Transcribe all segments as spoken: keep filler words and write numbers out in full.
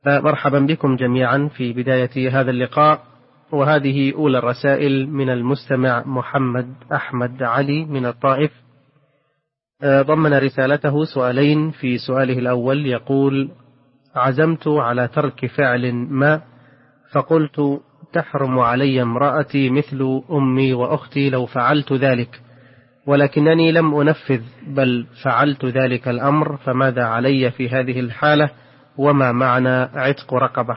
مرحبا بكم جميعا في بداية هذا اللقاء، وهذه أولى الرسائل من المستمع محمد أحمد علي من الطائف. ضمن رسالته سؤالين. في سؤاله الأول يقول: عزمت على ترك فعل ما، فقلت تحرم علي امرأتي مثل أمي وأختي لو فعلت ذلك، ولكنني لم أنفذ بل فعلت ذلك الأمر، فماذا علي في هذه الحالة؟ وما معنى عتق رقبة؟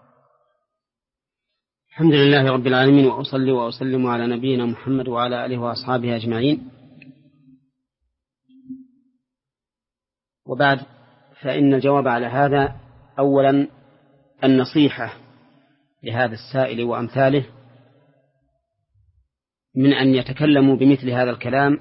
الحمد لله رب العالمين، وأصلي وأسلم على نبينا محمد وعلى آله وأصحابه أجمعين، وبعد، فإن الجواب على هذا أولا النصيحة لهذا السائل وأمثاله من أن يتكلموا بمثل هذا الكلام،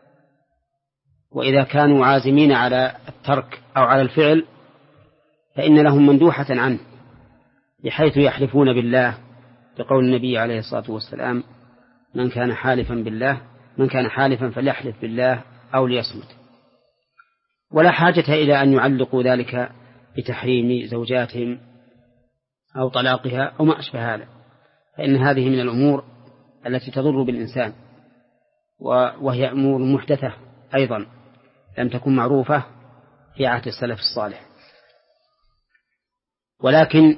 وإذا كانوا عازمين على الترك أو على الفعل فإن لهم مندوحة عنه، بحيث يحلفون بالله بقول النبي عليه الصلاة والسلام: من كان حالفا بالله من كان حالفا فليحلف بالله أو ليصمت. ولا حاجة إلى أن يعلقوا ذلك بتحريم زوجاتهم أو طلاقها أو ما أشبه هذا، فإن هذه من الأمور التي تضر بالإنسان، وهي أمور محدثة أيضا لم تكن معروفة في عهد السلف الصالح. ولكن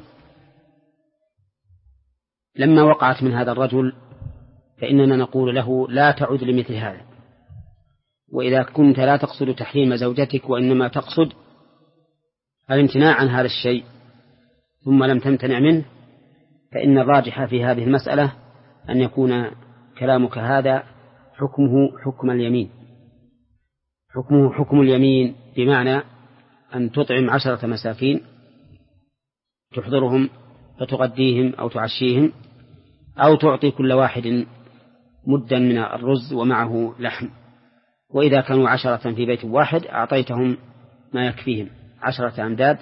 لما وقعت من هذا الرجل فإننا نقول له: لا تعد لمثل هذا، وإذا كنت لا تقصد تحريم زوجتك وإنما تقصد الامتناع عن هذا الشيء ثم لم تمتنع منه، فإن الراجح في هذه المسألة أن يكون كلامك هذا حكمه حكم اليمين حكمه حكم اليمين بمعنى أن تطعم عشرة مساكين، تحضرهم فتغديهم أو تعشيهم، أو تعطي كل واحد مدا من الرز ومعه لحم، وإذا كانوا عشرة في بيت واحد أعطيتهم ما يكفيهم عشرة أمداد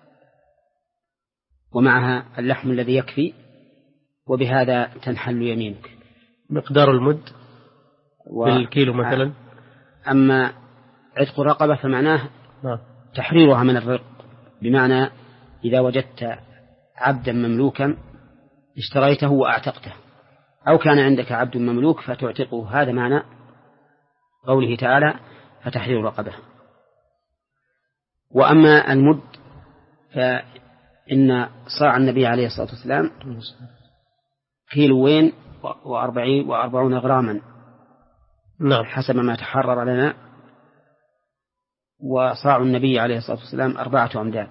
ومعها اللحم الذي يكفي، وبهذا تنحل يمينك. مقدار المد و... بالكيلو مثلا. أما عتق رقبة فمعناه تحريرها من الرق، بمعنى إذا وجدت عبدا مملوكا اشتريته وأعتقته، أو كان عندك عبد مملوك فتعتقه، هذا معنى قوله تعالى: فتحرير رقبة. وأما المد فإن صاع النبي عليه الصلاة والسلام كيلوين وأربعين وأربعون غراما، نعم، حسب ما تحرر لنا، وصاع النبي عليه الصلاة والسلام أربعة أمداد،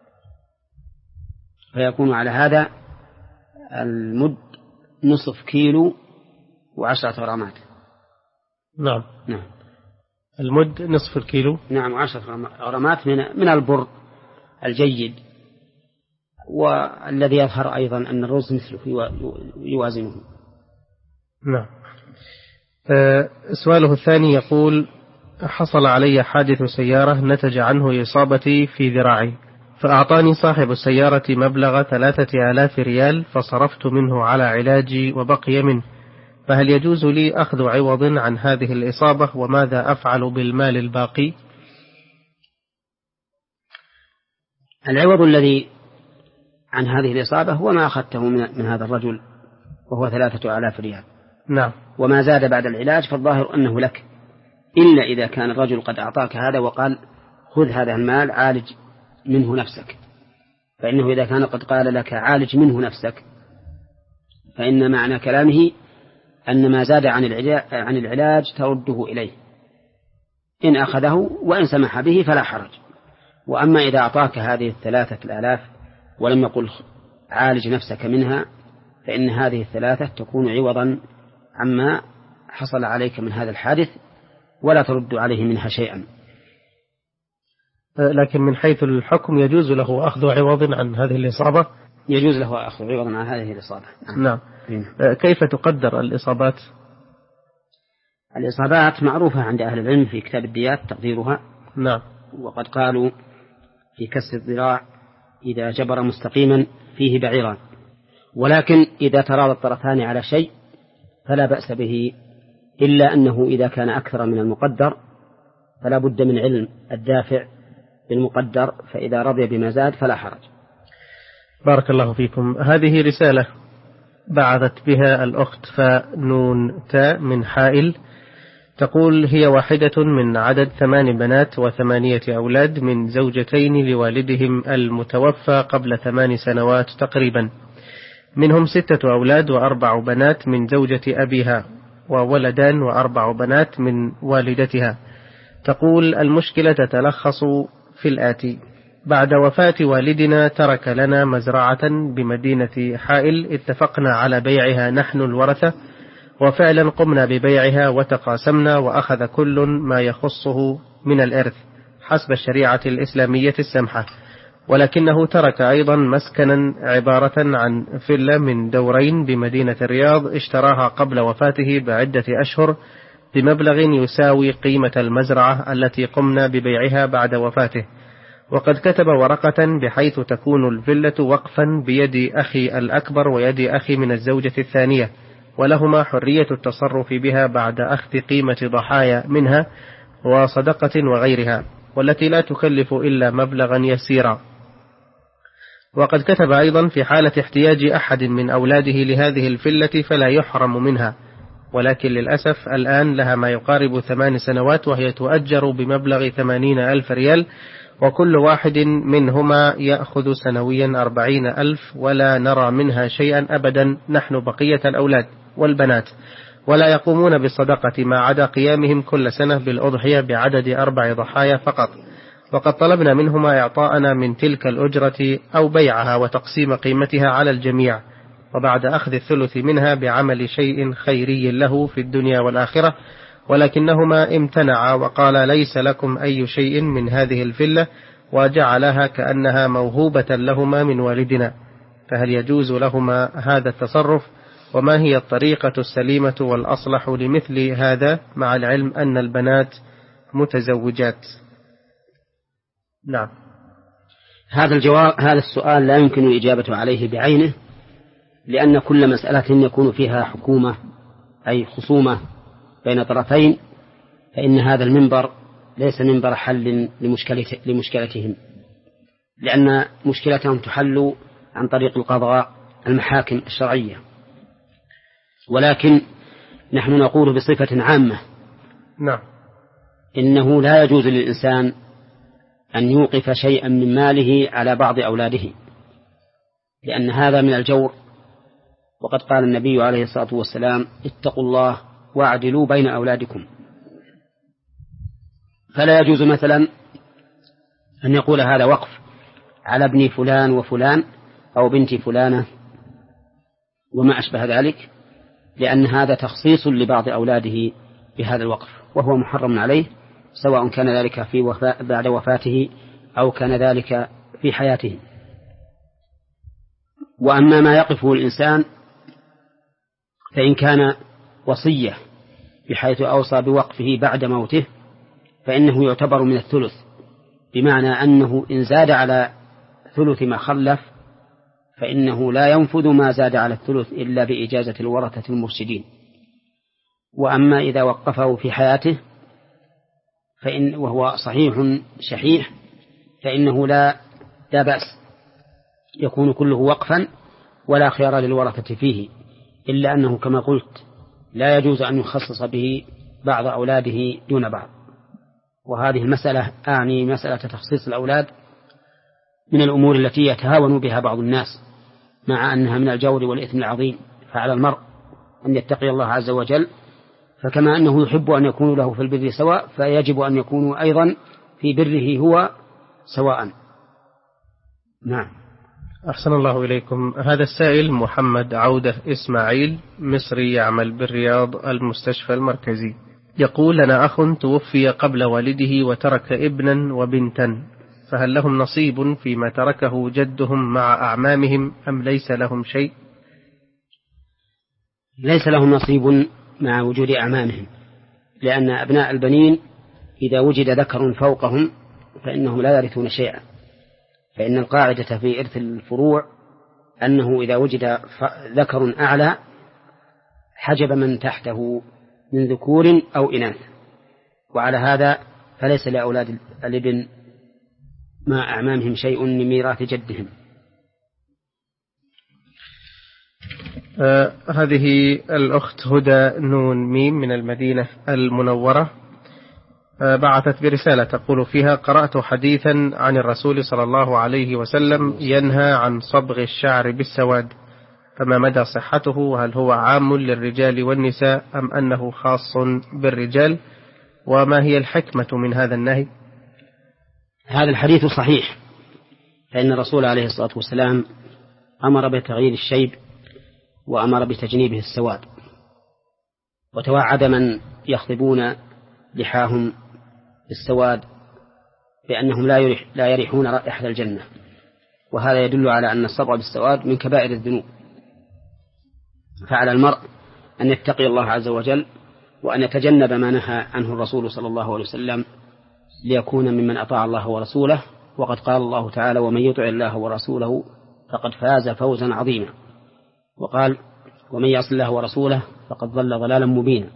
فيكون على هذا المد نصف كيلو وعشرة غرامات. نعم نعم المد نصف الكيلو، نعم، وعشرة غرامات من من البر الجيد، والذي يظهر أيضا أن الرز مثله يوازنه. نعم. أه سؤاله الثاني يقول: حصل علي حادث سيارة نتج عنه إصابتي في ذراعي، فأعطاني صاحب السيارة مبلغ ثلاثة آلاف ريال فصرفت منه على علاجي وبقي منه، فهل يجوز لي أخذ عوض عن هذه الإصابة؟ وماذا أفعل بالمال الباقي؟ العوض الذي عن هذه الإصابة هو ما أخذته من هذا الرجل، وهو ثلاثة آلاف ريال. نعم. وما زاد بعد العلاج فالظاهر أنه لك، إلا إذا كان الرجل قد أعطاك هذا وقال: خذ هذا المال عالج منه نفسك، فإنه إذا كان قد قال لك عالج منه نفسك فإن معنى كلامه أن ما زاد عن العلاج, عن العلاج ترده إليه، إن أخذه وإن سمح به فلا حرج. وأما إذا أعطاك هذه الثلاثة الآلاف ولم يقل عالج نفسك منها، فإن هذه الثلاثة تكون عوضا عما حصل عليك من هذا الحادث، ولا ترد عليه منها شيئا. لكن من حيث الحكم يجوز له أخذ عوض عن هذه الإصابة؟ يجوز له أخذ عوض عن هذه الإصابة. نعم. كيف تقدر الإصابات؟ الإصابات معروفة عند أهل العلم في كتاب الديات تقديرها. نعم. وقد قالوا في كسر الذراع إذا جبر مستقيما فيه بعيران، ولكن إذا تراضى الطرفان على شيء فلا بأس به، إلا أنه إذا كان أكثر من المقدر فلا بد من علم الدافع بالمقدر، فإذا رضي بما زاد فلا حرج. بارك الله فيكم. هذه رسالة بعثت بها الأخت فنون تاء من حائل، تقول: هي واحدة من عدد ثمان بنات وثمانية أولاد من زوجتين لوالدهم المتوفى قبل ثمان سنوات تقريبا، منهم ستة أولاد وأربع بنات من زوجة أبيها، وولدان وأربع بنات من والدتها. تقول: المشكلة تتلخص في الآتي: بعد وفاة والدنا ترك لنا مزرعة بمدينة حائل، اتفقنا على بيعها نحن الورثة، وفعلا قمنا ببيعها وتقاسمنا، وأخذ كل ما يخصه من الإرث حسب الشريعة الإسلامية السمحة، ولكنه ترك أيضا مسكنا عبارة عن فيلا من دورين بمدينة الرياض، اشتراها قبل وفاته بعدة أشهر بمبلغ يساوي قيمة المزرعة التي قمنا ببيعها بعد وفاته، وقد كتب ورقة بحيث تكون الفيلة وقفا بيد أخي الأكبر ويد أخي من الزوجة الثانية، ولهما حرية التصرف بها بعد أخذ قيمة ضحايا منها وصدقة وغيرها، والتي لا تكلف إلا مبلغا يسيرا. وقد كتب أيضا في حالة احتياج أحد من أولاده لهذه الفيلة فلا يحرم منها، ولكن للأسف الآن لها ما يقارب ثمان سنوات وهي تؤجر بمبلغ ثمانين ألف ريال، وكل واحد منهما يأخذ سنويا أربعين ألف، ولا نرى منها شيئا أبدا نحن بقية الأولاد والبنات، ولا يقومون بالصدقة ما عدا قيامهم كل سنة بالأضحية بعدد أربع ضحايا فقط. وقد طلبنا منهما إعطاءنا من تلك الأجرة أو بيعها وتقسيم قيمتها على الجميع، وبعد أخذ الثلث منها بعمل شيء خيري له في الدنيا والآخرة، ولكنهما امتنعا وقال: ليس لكم أي شيء من هذه الفلة، وجعلها كأنها موهوبة لهما من والدنا، فهل يجوز لهما هذا التصرف؟ وما هي الطريقة السليمة والأصلح لمثل هذا، مع العلم أن البنات متزوجات؟ نعم. هذا الجواب هذا السؤال لا يمكن الإجابة عليه بعينه، لأن كل مسألة يكون فيها حكومة أي خصومة بين طرفين، فإن هذا المنبر ليس منبر حل لمشكلتهم، لأن مشكلتهم تحل عن طريق القضاء المحاكم الشرعية، ولكن نحن نقول بصفة عامة: نعم، إنه لا يجوز للإنسان أن يوقف شيئا من ماله على بعض أولاده، لأن هذا من الجور، وقد قال النبي عليه الصلاة والسلام: اتقوا الله واعدلوا بين أولادكم. فلا يجوز مثلا أن يقول هذا وقف على ابن فلان وفلان أو بنت فلانة وما أشبه ذلك، لأن هذا تخصيص لبعض أولاده بهذا الوقف، وهو محرم عليه، سواء كان ذلك في وفاة بعد وفاته أو كان ذلك في حياته. وأما ما يقفه الإنسان فإن كان وصية بحيث أوصى بوقفه بعد موته فإنه يعتبر من الثلث، بمعنى أنه إن زاد على ثلث ما خلف فإنه لا ينفذ ما زاد على الثلث إلا بإجازة الورثة المرشدين. وأما إذا وقفه في حياته فإن وهو صحيح شحيح فإنه لا لا بأس، يكون كله وقفا ولا خيار للورثة فيه، إلا أنه كما قلت لا يجوز أن يخصص به بعض أولاده دون بعض. وهذه المسألة أعني مسألة تخصيص الأولاد من الأمور التي يتهاون بها بعض الناس، مع أنها من الجور والإثم العظيم. فعلى المرء أن يتقي الله عز وجل، فكما أنه يحب أن يكون له في البر سواء فيجب أن يكونوا أيضا في بره هو سواء. نعم. أحسن الله إليكم. هذا السائل محمد عودة إسماعيل، مصري يعمل بالرياض المستشفى المركزي، يقول: لنا أخ توفي قبل والده وترك ابنا وبنتا، فهل لهم نصيب فيما تركه جدهم مع أعمامهم أم ليس لهم شيء؟ ليس لهم نصيب مع وجود أعمامهم، لأن أبناء البنين إذا وجد ذكر فوقهم فإنهم لا يرثون شيئا، فإن القاعدة في إرث الفروع أنه إذا وجد ذكر أعلى حجب من تحته من ذكور أو إناث، وعلى هذا فليس لأولاد الابن مع أعمامهم شيء من ميراث جدهم. آه هذه الأخت هدى نون ميم من المدينة المنورة آه بعثت برسالة تقول فيها: قرأت حديثا عن الرسول صلى الله عليه وسلم ينهى عن صبغ الشعر بالسواد، فما مدى صحته؟ وهل هو عام للرجال والنساء أم أنه خاص بالرجال؟ وما هي الحكمة من هذا النهي؟ هذا الحديث صحيح، فإن الرسول عليه الصلاة والسلام أمر بتغيير الشيب وأمر بتجنيبه السواد، وتوعد من يخضبون لحاهم بالسواد بأنهم لا يريح لا يريحون رائحة الجنة، وهذا يدل على أن الصبغ بالسواد من كبائر الذنوب. فعلى المرء أن يتقي الله عز وجل وأن يتجنب ما نهى عنه الرسول صلى الله عليه وسلم ليكون ممن أطاع الله ورسوله، وقد قال الله تعالى: ومن يطع الله ورسوله فقد فاز فوزا عظيما، وقال: ومن يعص الله ورسوله فقد ضل ضلالا مبينا.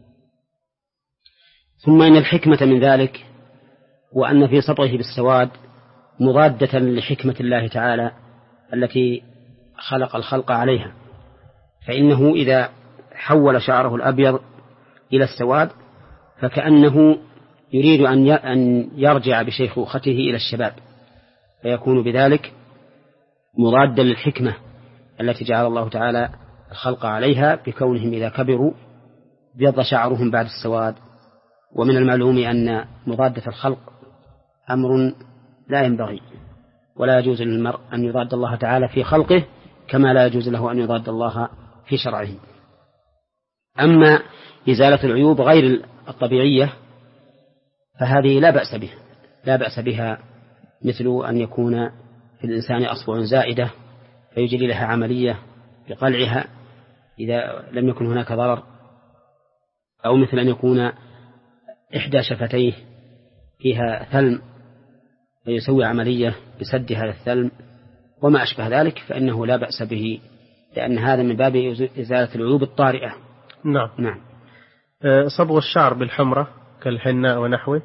ثم إن الحكمة من ذلك وأن في صبغه بالسواد مضادة لحكمة الله تعالى التي خلق الخلق عليها، فإنه إذا حول شعره الأبيض إلى السواد فكأنه يريد أن يرجع بشيخوخته إلى الشباب، فيكون بذلك مضادا للحكمة التي جعل الله تعالى الخلق عليها بكونهم إذا كبروا بيض شعرهم بعد السواد. ومن المعلوم أن مضادة الخلق أمر لا ينبغي، ولا يجوز للمرء أن يضاد الله تعالى في خلقه كما لا يجوز له أن يضاد الله في شرعه. أما إزالة العيوب غير الطبيعية فهذه لا بأس بها لا بأس بها مثل أن يكون في الإنسان أصبع زائدة فيجري لها عملية بقلعها إذا لم يكن هناك ضرر، أو مثل أن يكون إحدى شفتيه فيها ثلم فيسوي عملية بسد هذا الثلم وما أشبه ذلك، فإنه لا بأس به، لأن هذا من باب إزالة العيوب الطارئة. نعم. نعم. صبغ الشعر بالحمرة كالحناء ونحوه.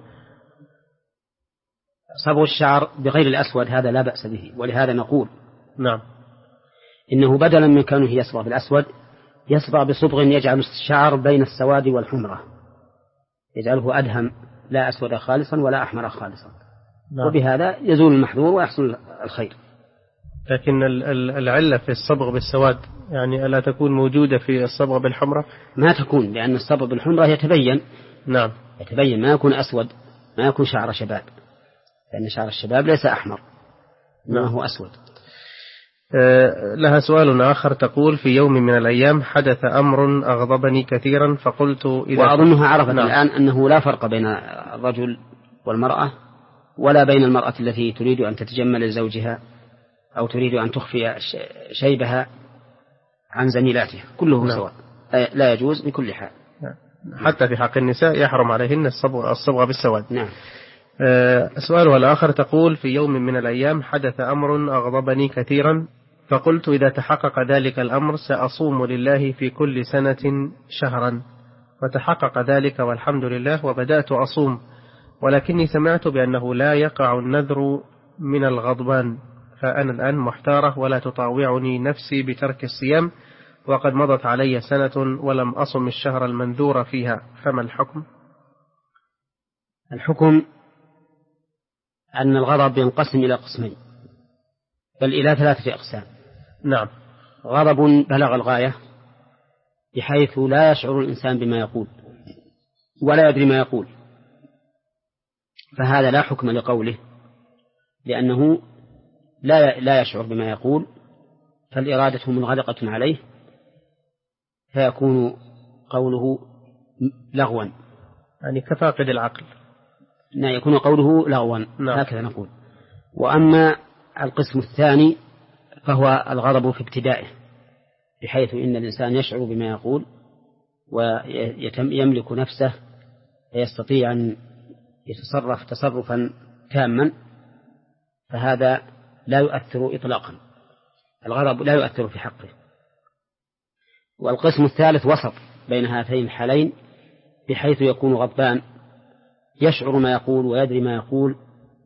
صبغ الشعر بغير الأسود هذا لا بأس به، ولهذا نقول نعم إنه بدلا من كونه يصبغ بالأسود يصبغ بصبغ يجعل الشعر بين السواد والحمرة، يجعله أدهم لا أسود خالصا ولا أحمر خالصا. نعم. وبهذا يزول المحظور ويحصل الخير. لكن العلة في الصبغ بالسواد يعني ألا تكون موجودة في الصبغ بالحمرة؟ ما تكون، لأن الصبغ بالحمرة يتبين. نعم. يتبين، ما يكون أسود، ما يكون شعر شباب، لأن شعر الشباب ليس أحمر. نعم. ما هو أسود. أه لها سؤال آخر تقول: في يوم من الأيام حدث أمر أغضبني كثيرا فقلت إذا وأظنها عرفت نعم. الآن أنه لا فرق بين الرجل والمرأة ولا بين المرأة التي تريد أن تتجمل لزوجها أو تريد أن تخفي شيبها عن زميلاتها، كله نعم. سواء، لا يجوز بكل حال. نعم. حتى في حق النساء يحرم عليهن الصبغ, الصبغ بالسواد. نعم. أه سؤالها الآخر تقول: في يوم من الأيام حدث أمر أغضبني كثيرا فقلت إذا تحقق ذلك الأمر سأصوم لله في كل سنة شهرا، وتحقق ذلك والحمد لله وبدأت أصوم، ولكني سمعت بأنه لا يقع النذر من الغضبان، فأنا الآن محتارة ولا تطاوعني نفسي بترك الصيام، وقد مضت علي سنة ولم أصم الشهر المنذور فيها، فما الحكم؟ الحكم أن الغضب ينقسم إلى قسمين، بل إلى ثلاثة أقسام. نعم. غضب بلغ الغاية بحيث لا يشعر الإنسان بما يقول ولا يدري ما يقول، فهذا لا حكم لقوله، لأنه لا لا يشعر بما يقول، فالإرادة منغلقة عليه، فيكون قوله لغوا، يعني كفاقد العقل. يكون قوله لغوا. نعم. هكذا نقول. وأما القسم الثاني فهو الغضب في ابتدائه، بحيث إن الإنسان يشعر بما يقول ويملك نفسه ويستطيع أن يتصرف تصرفا تاما، فهذا لا يؤثر إطلاقا، الغضب لا يؤثر في حقه. والقسم الثالث وسط بين هاتين الحالين، بحيث يكون غضبان يشعر ما يقول ويدري ما يقول،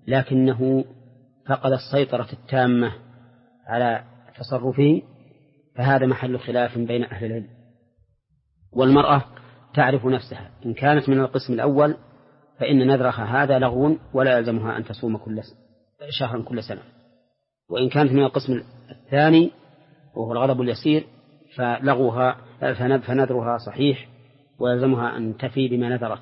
لكنه فقد السيطرة التامة على تصرفه، فهذا محل خلاف بين أهل العلم. والمرأة تعرف نفسها، إن كانت من القسم الأول فإن نذرها هذا لغو ولا يلزمها أن تصوم كل شهر كل سنة، وإن كانت من القسم الثاني وهو الغضب اليسير فلغوها فنذرها صحيح ويلزمها أن تفي بما نذرت.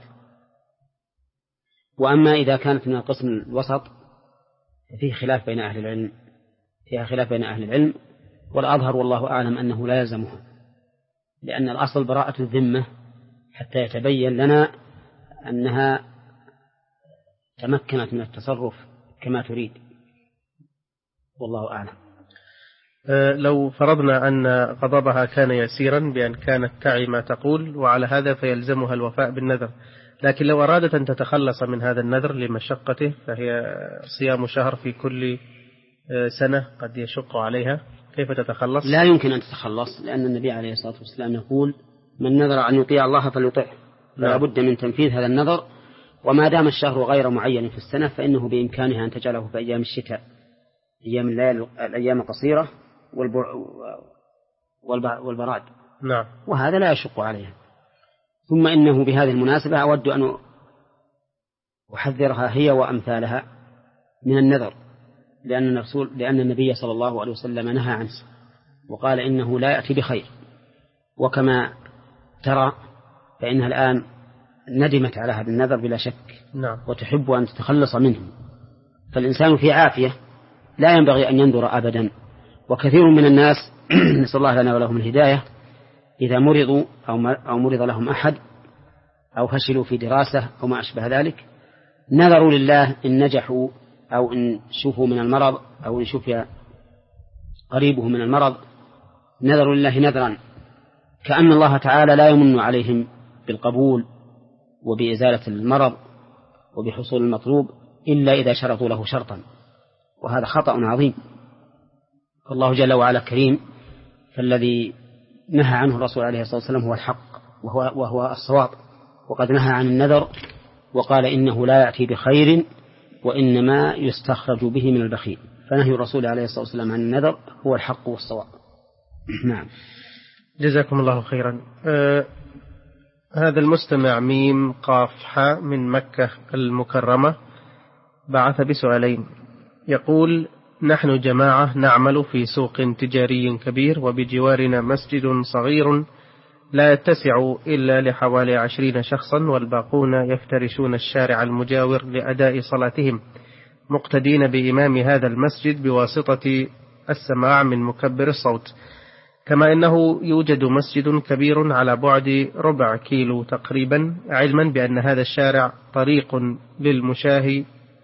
وأما إذا كانت من القسم الوسط ففيه خلاف بين أهل العلم فيها خلاف بين أهل العلم والأظهر والله أعلم أنه لا يلزمها، لأن الأصل براءة الذمة حتى يتبين لنا أنها تمكنت من التصرف كما تريد، والله أعلم. لو فرضنا أن غضبها كان يسيرا بأن كانت تعي ما تقول وعلى هذا فيلزمها الوفاء بالنذر، لكن لو أرادت أن تتخلص من هذا النذر لمشقته فهي صيام شهر في كل سنة قد يشق عليها، كيف تتخلص؟ لا يمكن أن تتخلص، لأن النبي عليه الصلاة والسلام يقول من نذر أن يطيع الله فليطعه، فلا بد من تنفيذ هذا النذر. وما دام الشهر غير معين في السنة فإنه بإمكانها أن تجعله في أيام الشتاء، أيام الليل الأيام القصيرة والبراد. نعم. وهذا لا يشق عليها. ثم إنه بهذه المناسبة أود أن أحذرها هي وأمثالها من النذر، لأن الرسول لأن النبي صلى الله عليه وسلم نهى عنه وقال إنه لا يأتي بخير. وكما ترى فإنها الآن ندمت على هذا النذر بلا شك. نعم. وتحب أن تتخلص منه، فالإنسان في عافية لا ينبغي أن ينذر أبدا. وكثير من الناس نسأل الله لنا ولهم الهداية إذا مرضوا أو مرض لهم أحد أو فشلوا في دراسة أو ما أشبه ذلك نذروا لله إن نجحوا أو إن شفوا من المرض أو إن شفي قريبه من المرض، نذروا لله نذرا كأن الله تعالى لا يمن عليهم بالقبول وبإزالة المرض وبحصول المطلوب إلا إذا شرطوا له شرطا، وهذا خطأ عظيم. فالله جل وعلا كريم، فالذي نهى عنه الرسول عليه الصلاة والسلام هو الحق وهو, وهو الصواب، وقد نهى عن النذر وقال إنه لا يأتي بخير وإنما يستخرج به من البخيل، فنهي الرسول عليه الصلاة والسلام عن النذر هو الحق والصواب. نعم. جزاكم الله خيرا. آه هذا المستمع ميم قاف حاء من مكة المكرمة بعث بسؤالين، يقول: نحن جماعة نعمل في سوق تجاري كبير وبجوارنا مسجد صغير لا يتسع إلا لحوالي عشرين شخصا، والباقون يفترشون الشارع المجاور لأداء صلاتهم مقتدين بإمام هذا المسجد بواسطة السماع من مكبر الصوت، كما أنه يوجد مسجد كبير على بعد ربع كيلو تقريبا، علما بأن هذا الشارع طريق للمشاة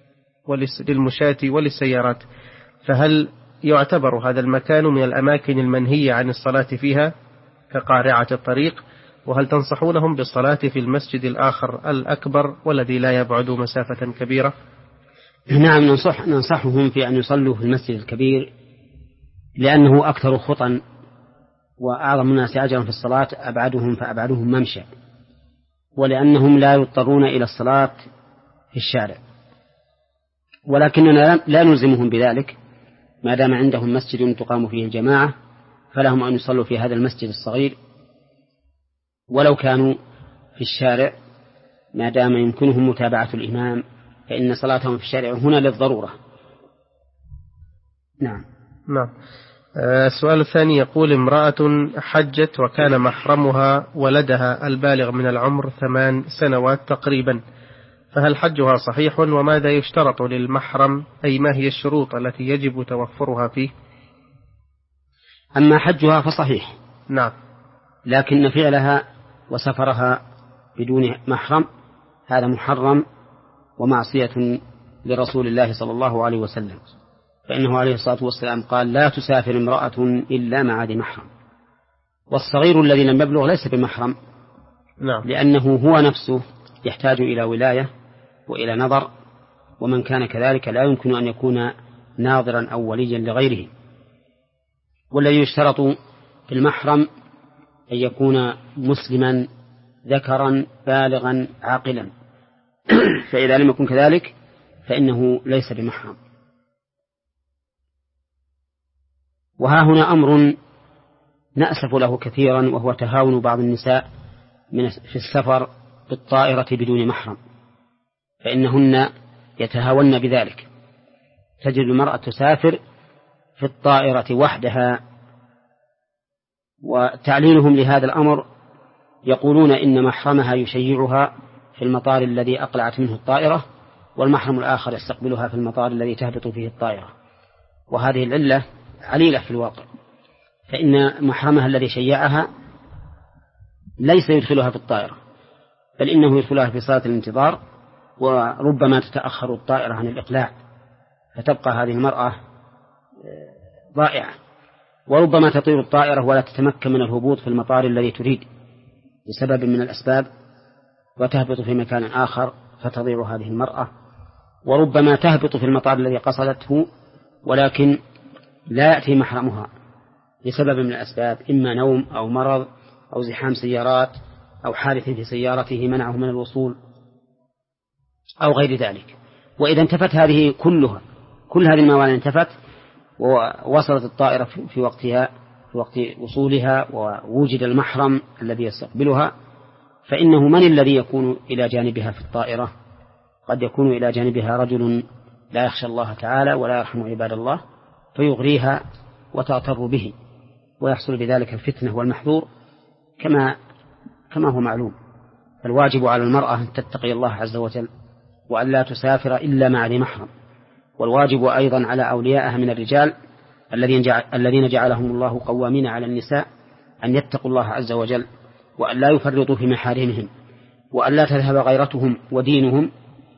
للمشاة وللسيارات، فهل يعتبر هذا المكان من الأماكن المنهية عن الصلاة فيها كقارعة الطريق؟ وهل تنصحونهم بالصلاة في المسجد الآخر الأكبر والذي لا يبعد مسافة كبيرة؟ نعم، ننصح ننصحهم في أن يصلوا في المسجد الكبير، لأنه أكثر خطا وأعظم الناس أجرا في الصلاة أبعدهم فأبعدهم ممشى، ولأنهم لا يضطرون إلى الصلاة في الشارع. ولكننا لا نلزمهم بذلك، ما دام عندهم مسجد تقام فيه الجماعة فلهم أن يصلوا في هذا المسجد الصغير ولو كانوا في الشارع، ما دام يمكنهم متابعة الإمام، فإن صلاتهم في الشارع هنا للضرورة. نعم. نعم. السؤال الثاني يقول: امرأة حجت وكان محرمها ولدها البالغ من العمر ثمان سنوات تقريبا، فهل حجها صحيح؟ وماذا يشترط للمحرم، أي ما هي الشروط التي يجب توفرها فيه؟ أما حجها فصحيح. نعم. لكن فعلها وسفرها بدون محرم هذا محرم ومعصية لرسول الله صلى الله عليه وسلم، فإنه عليه الصلاة والسلام قال: لا تسافر امرأة إلا مع ذي محرم. والصغير الذي لم يبلغ ليس بمحرم. نعم. لأنه هو نفسه يحتاج إلى ولاية وإلى نظر، ومن كان كذلك لا يمكن أن يكون ناظرا أو وليا لغيره. والذي يشترط في المحرم أن يكون مسلما ذكرا بالغا عاقلا، فإذا لم يكن كذلك فإنه ليس بمحرم. وها هنا أمر نأسف له كثيرا، وهو تهاون بعض النساء من في السفر بالطائرة بدون محرم، فإنهن يتهاون بذلك. تجد المرأة تسافر في الطائرة وحدها، وتعليلهم لهذا الأمر يقولون إن محرمها يشيعها في المطار الذي أقلعت منه الطائرة، والمحرم الآخر يستقبلها في المطار الذي تهبط فيه الطائرة، وهذه العلة عليلة في الواقع، فإن محرمها الذي شيعها ليس يدخلها في الطائرة، بل إنه يدخلها في صالة الانتظار، وربما تتأخر الطائرة عن الإقلاع فتبقى هذه المرأة ضائعة، وربما تطير الطائرة ولا تتمكن من الهبوط في المطار الذي تريد بسبب من الأسباب، وتهبط في مكان آخر فتضيع هذه المرأة، وربما تهبط في المطار الذي قصدته ولكن لا يأتي محرمها لسبب من الأسباب، إما نوم أو مرض أو زحام سيارات أو حادث في سيارته منعه من الوصول أو غير ذلك. وإذا انتفت هذه كلها، كل هذه الموانع انتفت ووصلت الطائرة في وقتها في وقت وصولها، ووجد المحرم الذي يستقبلها، فإنه من الذي يكون إلى جانبها في الطائرة؟ قد يكون إلى جانبها رجل لا يخشى الله تعالى ولا يرحم عباد الله، فيغريها وتغتر به، ويحصل بذلك الفتنة والمحذور كما كما هو معلوم. فالواجب على المرأة أن تتقي الله عز وجل وأن لا تسافر إلا مع ذي محرم، والواجب أيضا على أوليائها من الرجال الذين جعلهم الله قوامين على النساء أن يتقوا الله عز وجل، وأن لا يفرطوا في محارمهم، وأن لا تذهب غيرتهم ودينهم،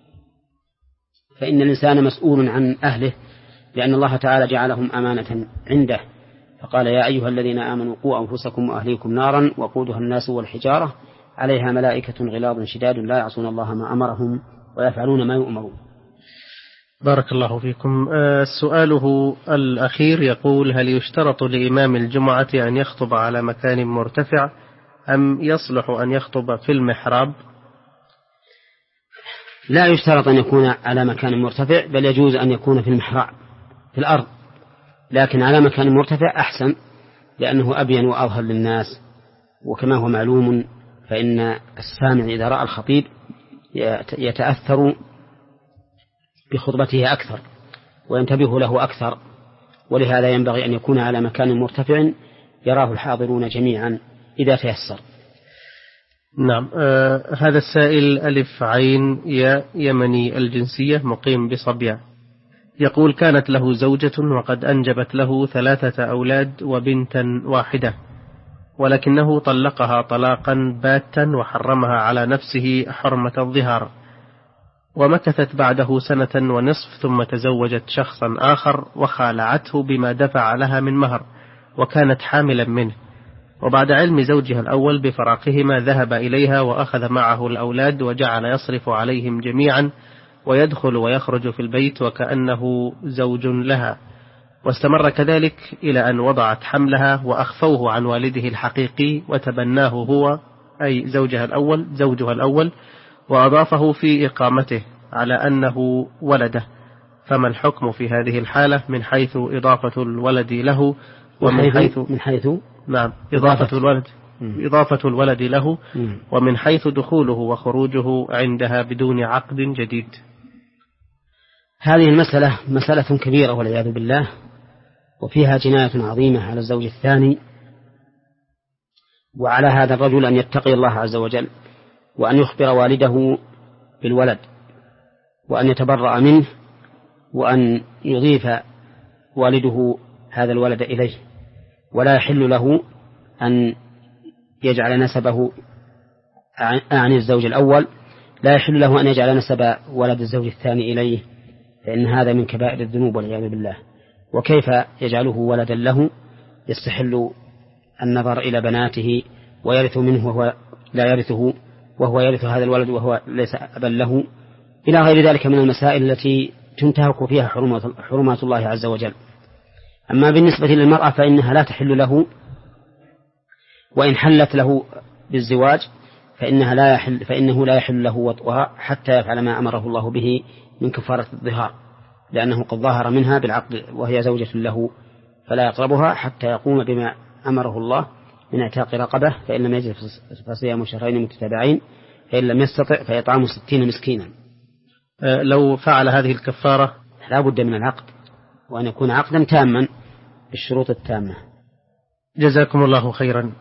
فإن الإنسان مسؤول عن أهله، لأن الله تعالى جعلهم أمانة عنده، فقال يا أيها الذين آمنوا قوا أنفسكم وأهليكم نارا وقودها الناس والحجارة عليها ملائكة غلاظ شداد لا يعصون الله ما أمرهم ويفعلون ما يؤمرون. بارك الله فيكم. سؤاله الأخير يقول: هل يشترط لإمام الجمعة أن يخطب على مكان مرتفع أم يصلح أن يخطب في المحراب؟ لا يشترط أن يكون على مكان مرتفع، بل يجوز أن يكون في المحراب في الأرض، لكن على مكان مرتفع أحسن، لأنه أبين وأظهر للناس. وكما هو معلوم فإن السامع إذا رأى الخطيب يتأثر بخطبته أكثر وينتبه له أكثر، ولهذا ينبغي أن يكون على مكان مرتفع يراه الحاضرون جميعا إذا تيسر. نعم. آه هذا السائل ألف عين يا يمني الجنسية مقيم بصبيا، يقول: كانت له زوجة وقد أنجبت له ثلاثة أولاد وبنتا واحدة، ولكنه طلقها طلاقا باتا وحرمها على نفسه حرمة الظهار، ومكثت بعده سنة ونصف ثم تزوجت شخصا آخر وخالعته بما دفع لها من مهر، وكانت حاملا منه، وبعد علم زوجها الأول بفراقهما ذهب إليها وأخذ معه الأولاد وجعل يصرف عليهم جميعا ويدخل ويخرج في البيت وكأنه زوج لها، واستمر كذلك إلى أن وضعت حملها وأخفوه عن والده الحقيقي وتبناه هو أي زوجها الأول زوجها الأول وأضافه في إقامته على أنه ولده، فما الحكم في هذه الحالة من حيث إضافة الولد له ومن حيث من حيث نعم إضافة الولد إضافة الولد له ومن حيث دخوله وخروجه عندها بدون عقد جديد؟ هذه المسألة مسألة كبيرة والعياذ بالله، وفيها جناية عظيمة على الزوج الثاني، وعلى هذا الرجل أن يتقي الله عز وجل وأن يخبر والده بالولد وأن يتبرأ منه، وأن يضيف والده هذا الولد إليه، ولا يحل له أن يجعل نسبه عن الزوج الأول، لا يحل له أن يجعل نسب ولد الزوج الثاني إليه، فإن هذا من كبائر الذنوب والعياذ بالله. وكيف يجعله ولدا له؟ يستحل النظر إلى بناته ويرث منه وهو لا يرثه، وهو يرث هذا الولد وهو ليس أبا له، إلى غير ذلك من المسائل التي تنتهك فيها حرمات الله عز وجل. أما بالنسبة للمرأة فإنها لا تحل له، وإن حلت له بالزواج فإنها لا يحل فإنه لا يحل له وطئها حتى يفعل ما أمره الله به من كفارة الظهار، لأنه قد ظهر منها بالعقد وهي زوجة له، فلا يقربها حتى يقوم بما أمره الله من اعتاق رقبة، فإن لم يجد فصيام شهرين متتابعين، فإن لم يستطع فيطعم ستين مسكينا. لو فعل هذه الكفارة لا بد من العقد، وأن يكون عقدا تاما بالشروط التامة. جزاكم الله خيرا.